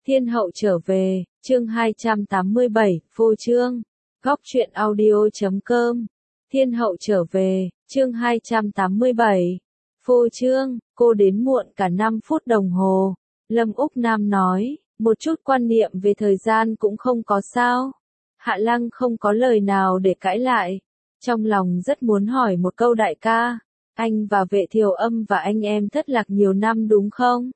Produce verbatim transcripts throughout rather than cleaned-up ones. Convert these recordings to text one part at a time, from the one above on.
Thiên hậu trở về, chương hai trăm tám mươi bảy, phô trương. Góc truyện audio chấm com. Thiên hậu trở về, chương hai trăm tám mươi bảy. Phô trương, cô đến muộn cả năm phút đồng hồ. Lâm Úc Nam nói, một chút quan niệm về thời gian cũng không có sao. Hạ Lăng không có lời nào để cãi lại. Trong lòng rất muốn hỏi một câu đại ca. Anh và Vệ Thiều Âm và anh em thất lạc nhiều năm đúng không?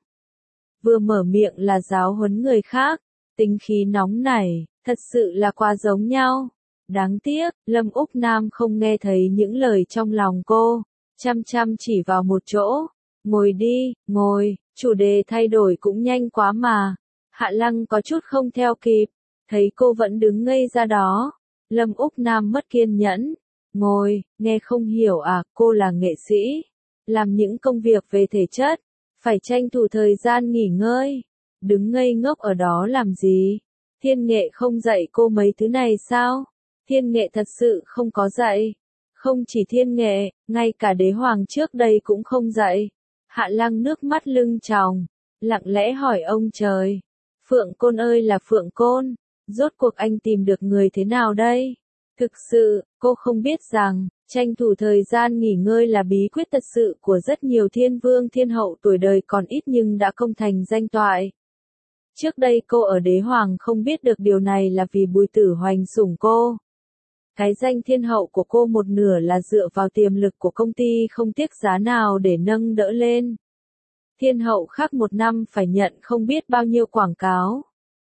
Vừa mở miệng là giáo huấn người khác, tính khí nóng nảy, thật sự là quá giống nhau. Đáng tiếc, Lâm Úc Nam không nghe thấy những lời trong lòng cô, chăm chăm chỉ vào một chỗ. Ngồi đi, ngồi, chủ đề thay đổi cũng nhanh quá mà. Hạ Lăng có chút không theo kịp, thấy cô vẫn đứng ngây ra đó. Lâm Úc Nam mất kiên nhẫn. Ngồi, nghe không hiểu à, cô là nghệ sĩ, làm những công việc về thể chất, phải tranh thủ thời gian nghỉ ngơi. Đứng ngây ngốc ở đó làm gì? Thiên nghệ không dạy cô mấy thứ này sao? Thiên nghệ thật sự không có dạy. Không chỉ thiên nghệ, ngay cả đế hoàng trước đây cũng không dạy. Hạ Lăng nước mắt lưng tròng, lặng lẽ hỏi ông trời. Phượng Côn ơi là Phượng Côn, rốt cuộc anh tìm được người thế nào đây? Thực sự, cô không biết rằng, tranh thủ thời gian nghỉ ngơi là bí quyết thật sự của rất nhiều thiên vương thiên hậu tuổi đời còn ít nhưng đã công thành danh toại. Trước đây cô ở đế hoàng không biết được điều này là vì Bùi Tử Hoành sủng cô. Cái danh thiên hậu của cô một nửa là dựa vào tiềm lực của công ty không tiếc giá nào để nâng đỡ lên. Thiên hậu khác một năm phải nhận không biết bao nhiêu quảng cáo.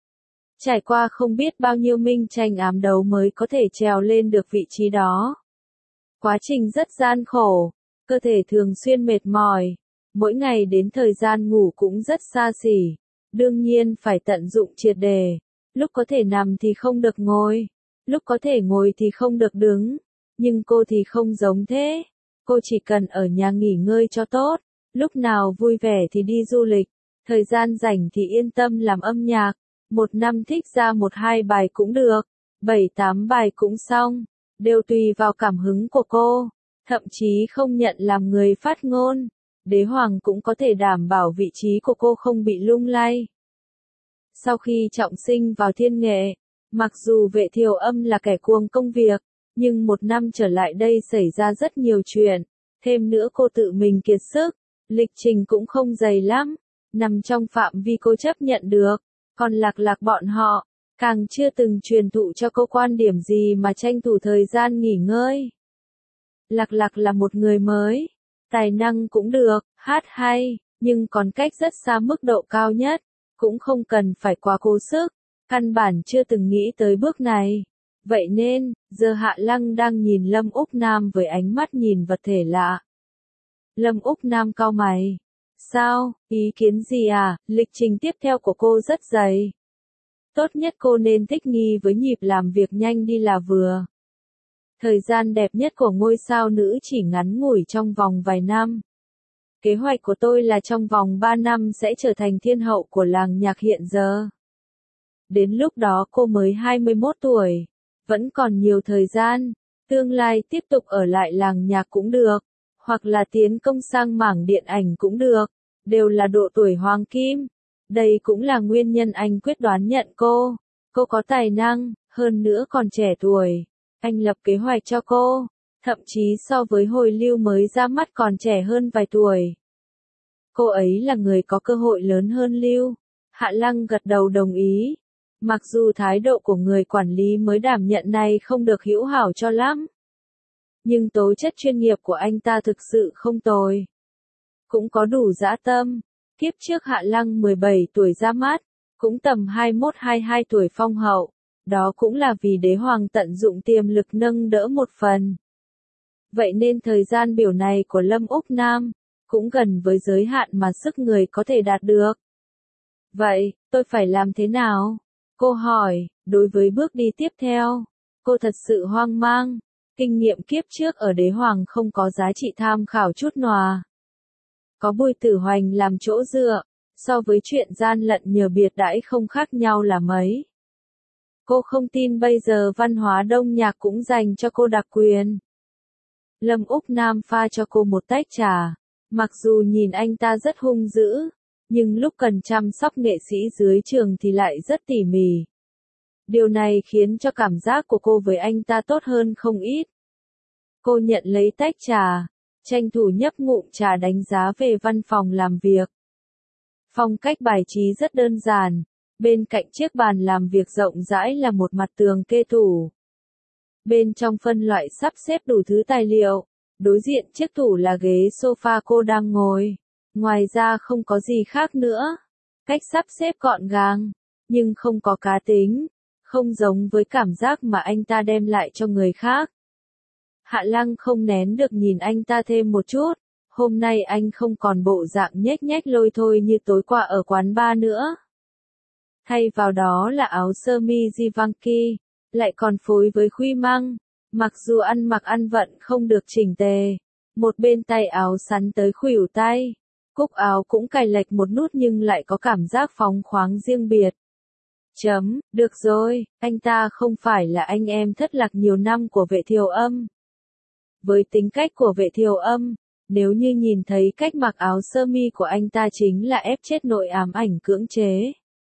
Trải qua không biết bao nhiêu minh tranh ám đấu mới có thể trèo lên được vị trí đó. Quá trình rất gian khổ, cơ thể thường xuyên mệt mỏi, mỗi ngày đến thời gian ngủ cũng rất xa xỉ, đương nhiên phải tận dụng triệt để, lúc có thể nằm thì không được ngồi, lúc có thể ngồi thì không được đứng, nhưng cô thì không giống thế, cô chỉ cần ở nhà nghỉ ngơi cho tốt, lúc nào vui vẻ thì đi du lịch, thời gian rảnh thì yên tâm làm âm nhạc. Một năm thích ra một hai bài cũng được, bảy tám bài cũng xong, đều tùy vào cảm hứng của cô, thậm chí không nhận làm người phát ngôn, đế hoàng cũng có thể đảm bảo vị trí của cô không bị lung lay. Sau khi trọng sinh vào thiên nghệ, mặc dù Vệ Thiều Âm là kẻ cuồng công việc, nhưng một năm trở lại đây xảy ra rất nhiều chuyện, thêm nữa cô tự mình kiệt sức, lịch trình cũng không dày lắm, nằm trong phạm vi cô chấp nhận được. Còn Lạc Lạc bọn họ, càng chưa từng truyền thụ cho cô quan điểm gì mà tranh thủ thời gian nghỉ ngơi. Lạc Lạc là một người mới, tài năng cũng được, hát hay, nhưng còn cách rất xa mức độ cao nhất, cũng không cần phải quá cố sức, căn bản chưa từng nghĩ tới bước này. Vậy nên, giờ Hạ Lăng đang nhìn Lâm Úc Nam với ánh mắt nhìn vật thể lạ. Lâm Úc Nam cau mày. Sao, ý kiến gì à, lịch trình tiếp theo của cô rất dày. Tốt nhất cô nên thích nghi với nhịp làm việc nhanh đi là vừa. Thời gian đẹp nhất của ngôi sao nữ chỉ ngắn ngủi trong vòng vài năm. Kế hoạch của tôi là trong vòng ba năm sẽ trở thành thiên hậu của làng nhạc hiện giờ. Đến lúc đó cô mới hai mươi mốt tuổi, vẫn còn nhiều thời gian, tương lai tiếp tục ở lại làng nhạc cũng được. Hoặc là tiến công sang mảng điện ảnh cũng được, đều là độ tuổi hoàng kim. Đây cũng là nguyên nhân anh quyết đoán nhận cô. Cô có tài năng, hơn nữa còn trẻ tuổi. Anh lập kế hoạch cho cô, thậm chí so với hồi Lưu mới ra mắt còn trẻ hơn vài tuổi. Cô ấy là người có cơ hội lớn hơn Lưu. Hạ Lăng gật đầu đồng ý. Mặc dù thái độ của người quản lý mới đảm nhận này không được hữu hảo cho lắm. Nhưng tố chất chuyên nghiệp của anh ta thực sự không tồi. Cũng có đủ dã tâm. Kiếp trước Hạ Lăng mười bảy tuổi ra mắt, cũng tầm hai mươi mốt hai mươi hai tuổi phong hậu. Đó cũng là vì đế hoàng tận dụng tiềm lực nâng đỡ một phần. Vậy nên thời gian biểu này của Lâm Úc Nam, cũng gần với giới hạn mà sức người có thể đạt được. Vậy, tôi phải làm thế nào? Cô hỏi, đối với bước đi tiếp theo, cô thật sự hoang mang. Kinh nghiệm kiếp trước ở đế hoàng không có giá trị tham khảo chút nào. Có Bùi Tử Hoành làm chỗ dựa, so với chuyện gian lận nhờ biệt đãi không khác nhau là mấy. Cô không tin bây giờ văn hóa đông nhạc cũng dành cho cô đặc quyền. Lâm Úc Nam pha cho cô một tách trà, mặc dù nhìn anh ta rất hung dữ, nhưng lúc cần chăm sóc nghệ sĩ dưới trường thì lại rất tỉ mỉ. Điều này khiến cho cảm giác của cô với anh ta tốt hơn không ít. Cô nhận lấy tách trà, tranh thủ nhấp ngụm trà đánh giá về văn phòng làm việc. Phong cách bài trí rất đơn giản, bên cạnh chiếc bàn làm việc rộng rãi là một mặt tường kê tủ. Bên trong phân loại sắp xếp đủ thứ tài liệu, đối diện chiếc tủ là ghế sofa cô đang ngồi. Ngoài ra không có gì khác nữa. Cách sắp xếp gọn gàng, nhưng không có cá tính, không giống với cảm giác mà anh ta đem lại cho người khác. Hạ Lăng không nén được nhìn anh ta thêm một chút, hôm nay anh không còn bộ dạng nhếch nhếch lôi thôi như tối qua ở quán bar nữa. Thay vào đó là áo sơ mi Givenchy, lại còn phối với khuy măng, mặc dù ăn mặc ăn vận không được chỉnh tề, một bên tay áo sắn tới khuỷu tay, cúc áo cũng cài lệch một nút nhưng lại có cảm giác phóng khoáng riêng biệt. Chấm, được rồi, anh ta không phải là anh em thất lạc nhiều năm của Vệ Thiều Âm. Với tính cách của Vệ Thiều Âm, nếu như nhìn thấy cách mặc áo sơ mi của anh ta chính là ép chết nỗi ám ảnh cưỡng chế.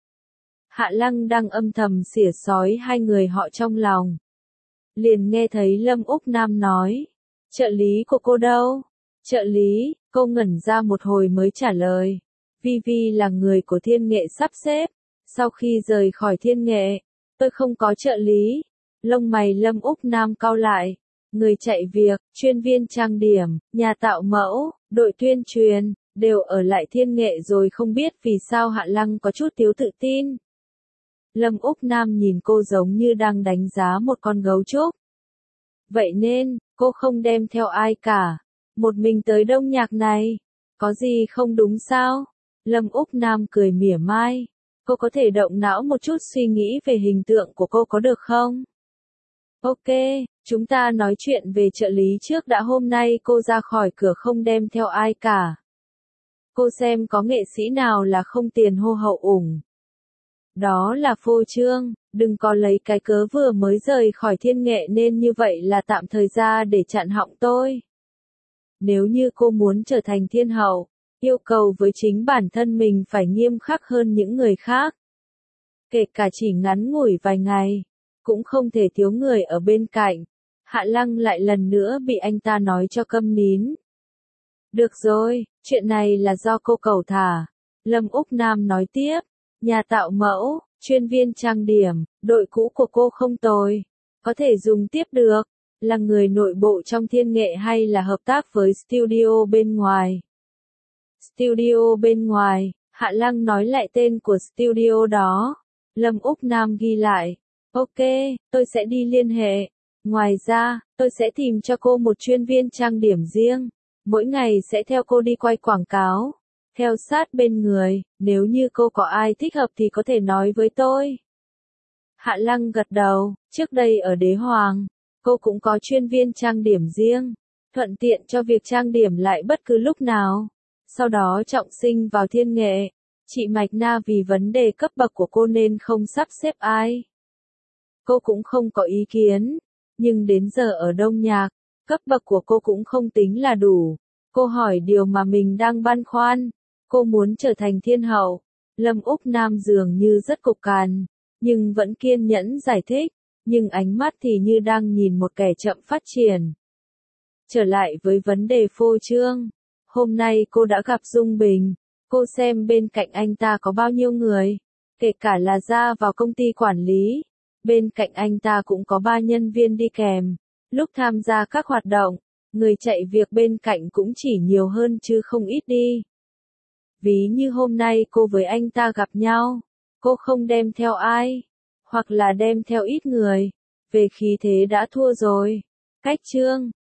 Hạ Lăng đang âm thầm xỉa xói hai người họ trong lòng. Liền nghe thấy Lâm Úc Nam nói, trợ lý của cô đâu? Trợ lý, cô ngẩn ra một hồi mới trả lời. Vi Vi là người của Thiên Nghệ sắp xếp. Sau khi rời khỏi Thiên Nghệ, tôi không có trợ lý. Lông mày Lâm Úc Nam cau lại. Người chạy việc, chuyên viên trang điểm, nhà tạo mẫu, đội tuyên truyền, đều ở lại Thiên Nghệ rồi, không biết vì sao Hạ Lăng có chút thiếu tự tin. Lâm Úc Nam nhìn cô giống như đang đánh giá một con gấu trúc. Vậy nên, cô không đem theo ai cả. Một mình tới Đông Nhạc này. Có gì không đúng sao? Lâm Úc Nam cười mỉa mai. Cô có thể động não một chút suy nghĩ về hình tượng của cô có được không? Ok, chúng ta nói chuyện về trợ lý trước đã. Hôm nay cô ra khỏi cửa không đem theo ai cả. Cô xem có nghệ sĩ nào là không tiền hô hậu ủng. Đó là phô trương, đừng có lấy cái cớ vừa mới rời khỏi Thiên Nghệ nên như vậy là tạm thời ra để chặn họng tôi. Nếu như cô muốn trở thành thiên hậu, yêu cầu với chính bản thân mình phải nghiêm khắc hơn những người khác. Kể cả chỉ ngắn ngủi vài ngày, cũng không thể thiếu người ở bên cạnh. Hạ Lăng lại lần nữa bị anh ta nói cho câm nín. Được rồi, chuyện này là do cô cẩu thả. Lâm Úc Nam nói tiếp, nhà tạo mẫu, chuyên viên trang điểm, đội cũ của cô không tồi, có thể dùng tiếp được. Là người nội bộ trong Thiên Nghệ hay là hợp tác với studio bên ngoài? Studio bên ngoài, Hạ Lăng nói lại tên của studio đó. Lâm Úc Nam ghi lại. Ok, tôi sẽ đi liên hệ. Ngoài ra, tôi sẽ tìm cho cô một chuyên viên trang điểm riêng. Mỗi ngày sẽ theo cô đi quay quảng cáo. Theo sát bên người, nếu như cô có ai thích hợp thì có thể nói với tôi. Hạ Lăng gật đầu, trước đây ở Đế Hoàng, cô cũng có chuyên viên trang điểm riêng, thuận tiện cho việc trang điểm lại bất cứ lúc nào. Sau đó trọng sinh vào Thiên Nghệ, chị Mạch Na vì vấn đề cấp bậc của cô nên không sắp xếp ai. Cô cũng không có ý kiến, nhưng đến giờ ở Đông Nhạc, cấp bậc của cô cũng không tính là đủ. Cô hỏi điều mà mình đang băn khoăn, cô muốn trở thành thiên hậu. Lâm Úc Nam dường như rất cục cằn, nhưng vẫn kiên nhẫn giải thích, nhưng ánh mắt thì như đang nhìn một kẻ chậm phát triển. Trở lại với vấn đề phô trương, hôm nay cô đã gặp Dung Bình, cô xem bên cạnh anh ta có bao nhiêu người, kể cả là ra vào công ty quản lý, bên cạnh anh ta cũng có ba nhân viên đi kèm, lúc tham gia các hoạt động, người chạy việc bên cạnh cũng chỉ nhiều hơn chứ không ít đi. Ví như hôm nay cô với anh ta gặp nhau, cô không đem theo ai, hoặc là đem theo ít người, về khí thế đã thua rồi. Cách chương